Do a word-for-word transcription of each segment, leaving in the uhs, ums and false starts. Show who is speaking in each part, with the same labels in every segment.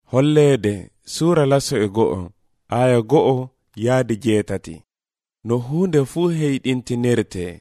Speaker 1: Holleede Suura laso e go'o aya go'o yaadi jeetati. No hunde fu heyɗintinirte.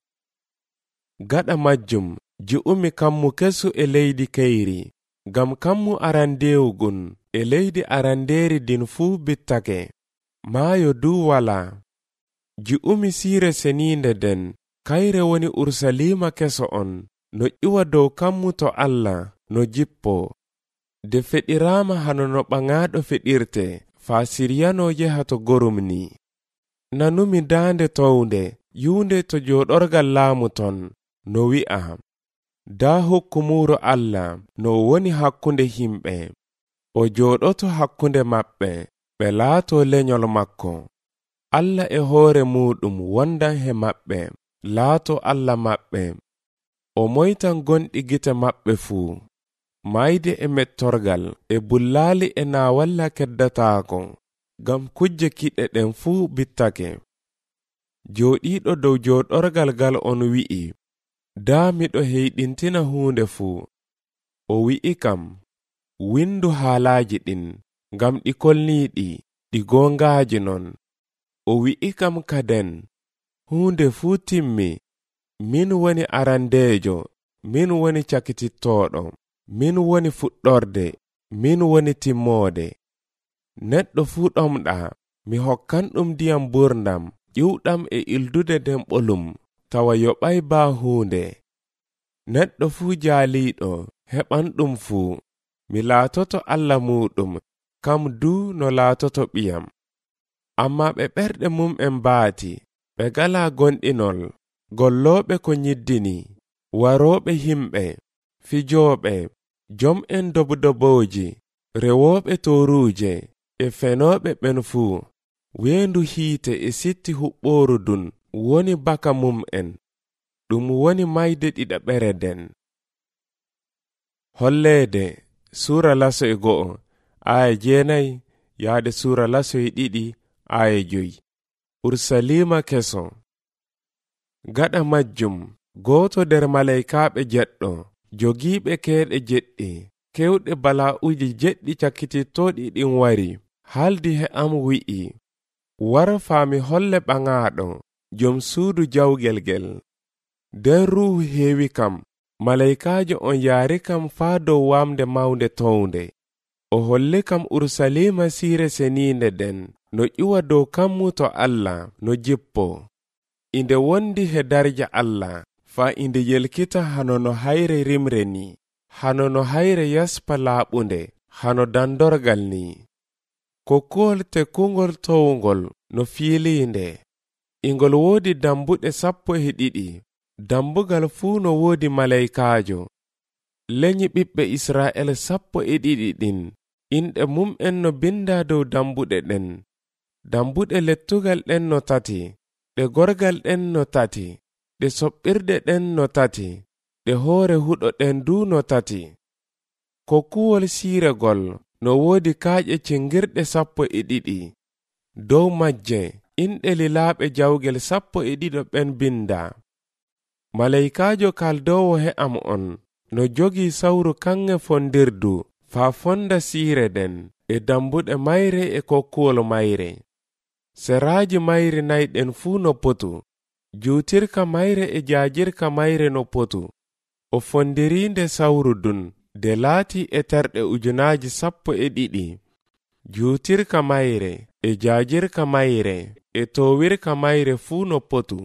Speaker 1: Gaɗa majjum ji'umi kammu kesu e leydi kayri, gam kammu arandewugun e leydi arandeeri din fu bittake. Maayo du wala. Ji'umi siire seninde den, kayre woni Ursalima keso on, no iwa dow kammu to Allah no jippo. De feɗirama hano no ɓaŋaɗo feɗirte, faa siryano yeha to gorumni. Nanumi daande townde, yunde to joɗorgal laamu ton, no wi'a. Da hokkumuro Allah no woni hakkunde himɓe. O joɗoto hakkunde maɓɓe, ɓe laato lenyol makko. Allah e hoore muɗum wondan he maɓɓe, laato Allah maɓɓe. O moytan gonɗi gite maɓɓe fuu. Mayde e mettorgal e bullaali e naawalla keddataako, gam kujje kiɗe ɗen fuu bittake. Jooɗiiɗo dow jooɗorgal gal on wi'i, daa miɗo heyɗintina huunde fuu. O wi'i kam, windu haalaaji ɗin, gam ɗi kolniiɗi, ɗi goongaaji non. O wi'i kam kaden, huunde fuu timmi, min woni arandeejo, min woni cakitittooɗo. Min woni fuɗɗorde, min woni timmoode. Neɗɗo fuu ɗomɗa, mi hokkan ɗum ndiyam burdam, ƴiwɗam e ildude nden ɓolum, tawa yoɓay baa huunde. Neɗɗo fuu jaaliiɗo, heɓan ɗum fuu. Mi laatoto Allah muɗum, kam duu no laatoto ɓiyam. Amma ɓe ɓerɗe mum'en baati, ɓe galaa gonɗinol, gollooɓe ko nyiddini, warooɓe himɓe, fijooɓe, jom'en dobdobooji, rewooɓe tooruuje, e fenooɓe ɓen fuu. Weendu hiite e sitti huɓɓooru dun woni baka mum'en, ɗum woni mayde ɗiɗaɓere den. Holleede Suura laso e go'o aya jeenayi yaade Suura laso e ɗiɗi aya joyi. Ursalima keso. Gaɗa majjum gooto nder malaykaaɓe jeɗɗo, jogiiɓe keeɗe jeɗɗi, kewɗe bala'uji jeɗɗi cakkitittooɗi ɗin wari, haaldi he am wi'i, wara faami holle ɓaŋaaɗo, jom suudu jawgel gel. Nden ruuhu heewi kam, malaykaajo on yaari kam faa dow waamde mawnde townde. O holli kam Ursalima siire seniinde den, no ƴiwa dow kammu to Allah no jippo. Inde wondi he darja Allah, faa inde yelkita hano no hayre rimre ni, hano no hayre yaspa laaɓunde, hano dandorgal ni. Kokkuwol tekkungol towngol no fiiliinde. Ingol woodi dambuɗe sappo e ɗiɗi, dambugal fuu no woodi malaykaajo. Lenyi ɓiɓɓe Isra'el sappo e ɗiɗi ɗin, inɗe mum'en no binda dow dambuɗe ɗen. Dambuɗe lettugal ɗen no tati, ɗe gorgal ɗen no tati, ɗe soɓɓirde ɗen no tati, ɗe hoore huɗo ɗen du no tati. Kokkuwol siiregol no woodi kaaƴe cingirɗe sappo e ɗiɗi. Dow majje inɗe lilaaɓe jawgel sappo e ɗiɗo ɓen binda. Malaykaajo kaldowo he am on no jogii sawru kanŋe fondirdu faa fonda siire den e dambuɗe mayre e kokkuwol mayre. Seraaji mayre nayɗen fuu no potu, juutirka mayre e jaajirka mayre no potu. O fondiriinde sawru dun de laati e terɗe ujunaaji sappo e ɗiɗi. Juutirka mayre e jaajirka mayre e toowirka mayre fuu no potu.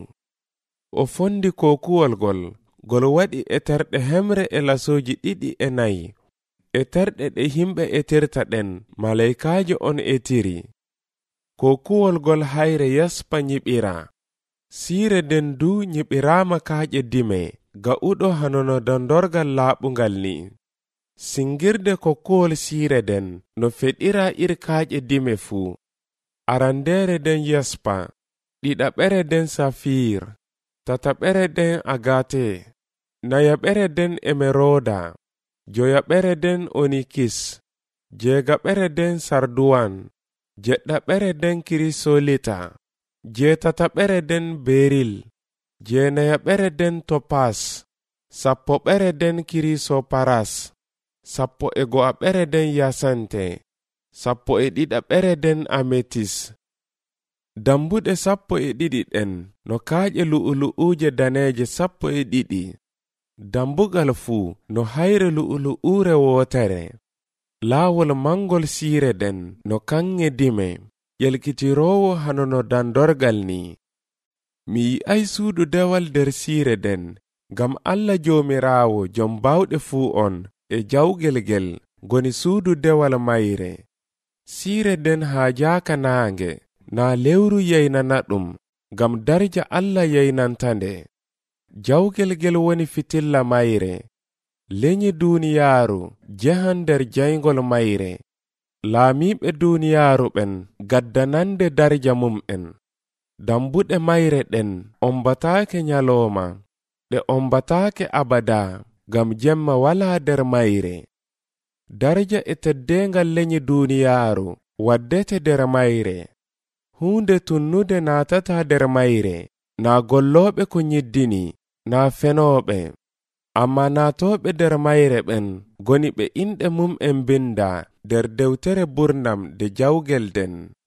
Speaker 1: O fondi kokkuwol gol, gol waɗi e terɗe hemre e lasooji ɗiɗi e nayi. E terɗe ɗe himɓe etirta ɗen malaykaajo on etiri. Kokkuwol gol hayre yaspa nyiɓira. Siire den du nyiɓiraama kaaƴe dime, ga'uɗo hano no dondorgal laaɓungal ni. Singirde kokkuwol siire den no feɗira ir kaaƴe dime fuu. Arandeere den yaspa, ɗiɗaɓere den safir, tataɓere den agate, nayaɓere den emeroda, joyaɓere den onikis, jeegaɓere den sarduwan, jeɗɗaɓere den kirisolita, jeetataɓere den beril, jeenayaɓere den topas, sappoɓere den kirisoparas, sappo e go'aɓere den yasante, sappo e ɗiɗaɓere den ametis. Dambuɗe sappo e ɗiɗi ɗen no kaaƴe lu'ulu'uuje daneeje sappo e ɗiɗi. Dambugal fuu no hayre lu'ulu'uure wootere. Laawol mangol siire den no kanŋe dime, ƴelkitiroowo hano no dandorgal ni. Mi yi'ay suudu dewal nder siire den, ngam Allah Joomiraawo jom bawɗe fuu on e jawgel gel goni suudu dewal mayre. Siire den haa jaaka naange, naa lewru yeynana ɗum, ngam darja Allah yeynantande. Jawgel gel woni fitilla mayre. Leñi duuniyaaru jehan nder jayngol mayre. Laamiiɓe duuniyaaru ɓen gaddanande darja mum'en. Dambuɗe mayre ɗen ombataake nyalooma, ɗe ombataake abada, ngam jemma walaa nder mayre. Darja e teddeengal leñi duuniyaaru waddete nder mayre. Huunde tunnude naatataa nder mayre, naa gollooɓe ko nyiddini, naa fenooɓe. Amma naatooɓe nder mayre ɓen goni ɓe inɗe mum'en binda nder dewtere burnam de jawgel den.